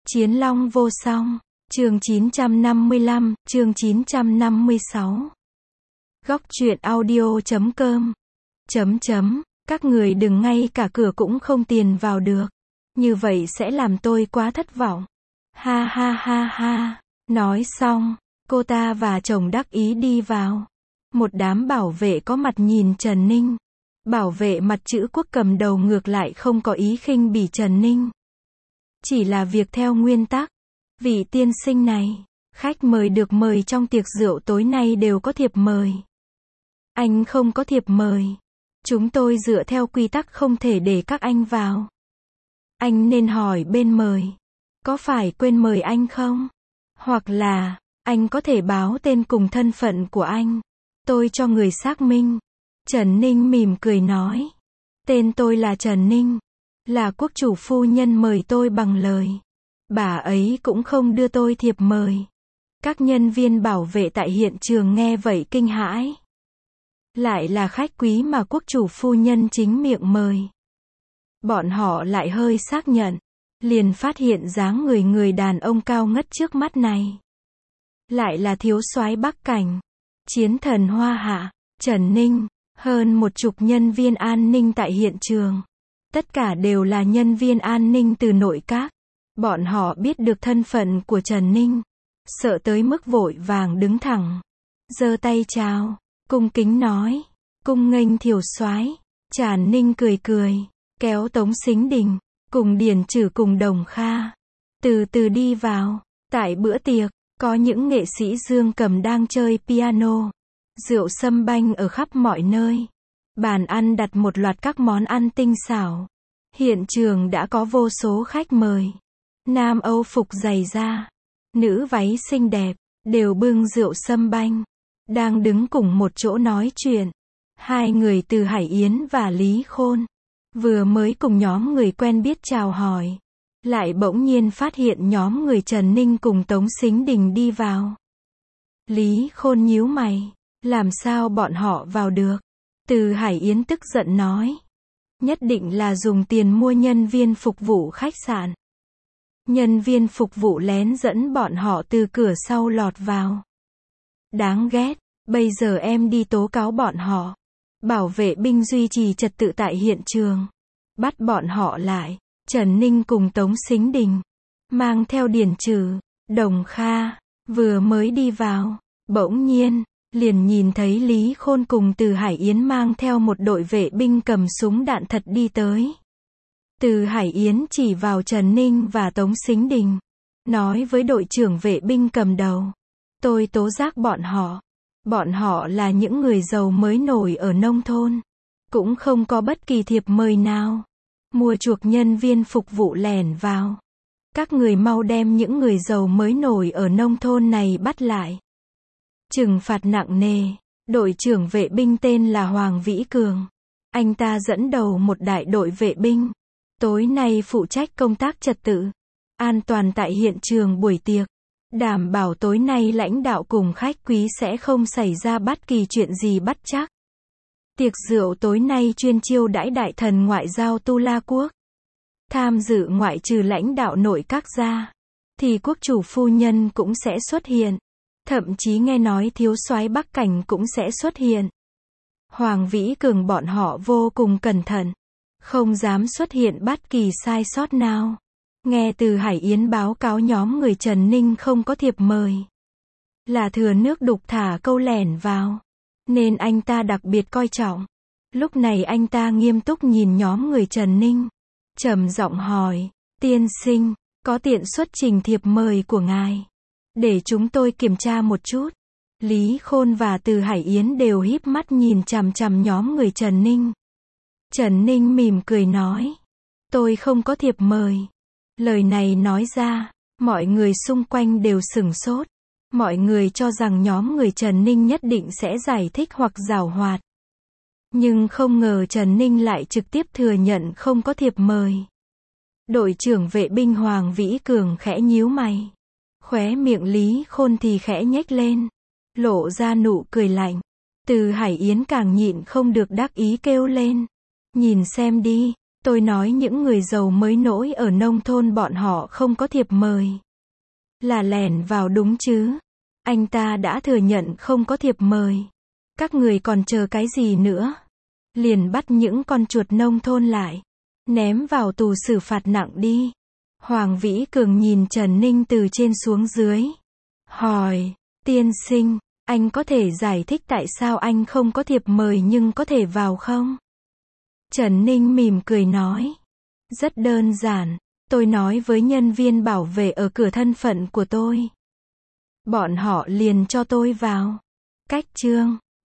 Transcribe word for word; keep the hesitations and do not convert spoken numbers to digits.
Chiến Long vô song. Chương chín trăm năm mươi lăm, chương chín trăm năm mươi sáu. Góc truyện audio chấm com. Chấm chấm, các người đừng ngay cả cửa cũng không tiền vào được. Như vậy sẽ làm tôi quá thất vọng. Ha ha ha ha. Nói xong, cô ta và chồng đắc ý đi vào. Một đám bảo vệ có mặt nhìn Trần Ninh. Bảo vệ mặt chữ quốc cầm đầu ngược lại không có ý khinh bỉ Trần Ninh. Chỉ là việc theo nguyên tắc. Vị tiên sinh này, khách mời được mời trong tiệc rượu tối nay đều có thiệp mời. Anh không có thiệp mời. Chúng tôi dựa theo quy tắc không thể để các anh vào. Anh nên hỏi bên mời. Có phải quên mời anh không? Hoặc là, anh có thể báo tên cùng thân phận của anh. Tôi cho người xác minh. Trần Ninh mỉm cười nói. Tên tôi là Trần Ninh. Là quốc chủ phu nhân mời tôi bằng lời. Bà ấy cũng không đưa tôi thiệp mời. Các nhân viên bảo vệ tại hiện trường nghe vậy kinh hãi. Lại là khách quý mà quốc chủ phu nhân chính miệng mời. Bọn họ lại hơi xác nhận. Liền phát hiện dáng người người đàn ông cao ngất trước mắt này. Lại là thiếu soái Bắc Cảnh. Chiến thần Hoa Hạ, Trần Ninh, hơn một chục nhân viên an ninh tại hiện trường. Tất cả đều là nhân viên an ninh từ nội các. Bọn họ biết được thân phận của Trần Ninh. Sợ tới mức vội vàng đứng thẳng. Giơ tay chào, cung kính nói. Cung nghênh thiểu soái. Trần Ninh cười cười, kéo Tống Sính Đình, cùng Điền Trử cùng Đồng Kha. Từ từ đi vào. Tại bữa tiệc, có những nghệ sĩ dương cầm đang chơi piano. Rượu sâm banh ở khắp mọi nơi. Bàn ăn đặt một loạt các món ăn tinh xảo. Hiện trường đã có vô số khách mời. Nam Âu phục dày da, nữ váy xinh đẹp, đều bưng rượu sâm banh. Đang đứng cùng một chỗ nói chuyện. Hai người từ Hải Yến và Lý Khôn. Vừa mới cùng nhóm người quen biết chào hỏi. Lại bỗng nhiên phát hiện nhóm người Trần Ninh cùng Tống Sính Đình đi vào. Lý Khôn nhíu mày. Làm sao bọn họ vào được? Từ Hải Yến tức giận nói. Nhất định là dùng tiền mua nhân viên phục vụ khách sạn. Nhân viên phục vụ lén dẫn bọn họ từ cửa sau lọt vào. Đáng ghét, bây giờ em đi tố cáo bọn họ. Bảo vệ binh duy trì trật tự tại hiện trường. Bắt bọn họ lại. Trần Ninh cùng Tống Sính Đình. Mang theo Điền Trử, Đồng Kha. Vừa mới đi vào. Bỗng nhiên, liền nhìn thấy Lý Khôn cùng Từ Hải Yến mang theo một đội vệ binh cầm súng đạn thật đi tới. Từ Hải Yến chỉ vào Trần Ninh và Tống Sính Đình. Nói với đội trưởng vệ binh cầm đầu. Tôi tố giác bọn họ. Bọn họ là những người giàu mới nổi ở nông thôn. Cũng không có bất kỳ thiệp mời nào. Mua chuộc nhân viên phục vụ lẻn vào. Các người mau đem những người giàu mới nổi ở nông thôn này bắt lại. Trừng phạt nặng nề. Đội trưởng vệ binh tên là Hoàng Vĩ Cường. Anh ta dẫn đầu một đại đội vệ binh. Tối nay phụ trách công tác trật tự, an toàn tại hiện trường buổi tiệc. Đảm bảo tối nay lãnh đạo cùng khách quý sẽ không xảy ra bất kỳ chuyện gì bất trắc. Tiệc rượu tối nay chuyên chiêu đãi đại thần ngoại giao Tu La Quốc. Tham dự ngoại trừ lãnh đạo nội các ra, thì quốc chủ phu nhân cũng sẽ xuất hiện. Thậm chí nghe nói thiếu soái Bắc Cảnh cũng sẽ xuất hiện. Hoàng Vĩ Cường bọn họ vô cùng cẩn thận. Không dám xuất hiện bất kỳ sai sót nào. Nghe từ Hải Yến báo cáo nhóm người Trần Ninh không có thiệp mời. Là thừa nước đục thả câu lẻn vào. Nên anh ta đặc biệt coi trọng. Lúc này anh ta nghiêm túc nhìn nhóm người Trần Ninh. Trầm giọng hỏi. Tiên sinh, có tiện xuất trình thiệp mời của ngài. Để chúng tôi kiểm tra một chút. Lý Khôn và Từ Hải Yến đều híp mắt nhìn chằm chằm nhóm người Trần Ninh. Trần Ninh mỉm cười nói. Tôi không có thiệp mời. Lời này nói ra, mọi người xung quanh đều sửng sốt. Mọi người cho rằng nhóm người Trần Ninh nhất định sẽ giải thích hoặc giảo hoạt. Nhưng không ngờ Trần Ninh lại trực tiếp thừa nhận không có thiệp mời. Đội trưởng vệ binh Hoàng Vĩ Cường khẽ nhíu mày. Khóe miệng Lý Khôn thì khẽ nhếch lên. Lộ ra nụ cười lạnh. Từ Hải Yến càng nhịn không được đắc ý kêu lên. Nhìn xem đi, Tôi nói những người giàu mới nổi ở nông thôn bọn họ không có thiệp mời. Là lẻn vào đúng chứ? Anh ta đã thừa nhận không có thiệp mời. Các người còn chờ cái gì nữa? Liền bắt những con chuột nông thôn lại. Ném vào tù xử phạt nặng đi. Hoàng Vĩ Cường nhìn Trần Ninh từ trên xuống dưới. Hỏi, tiên sinh, anh có thể giải thích tại sao anh không có thiệp mời nhưng có thể vào không? Trần Ninh mỉm cười nói. Rất đơn giản, tôi nói với nhân viên bảo vệ ở cửa thân phận của tôi. Bọn họ liền cho tôi vào. Cách chương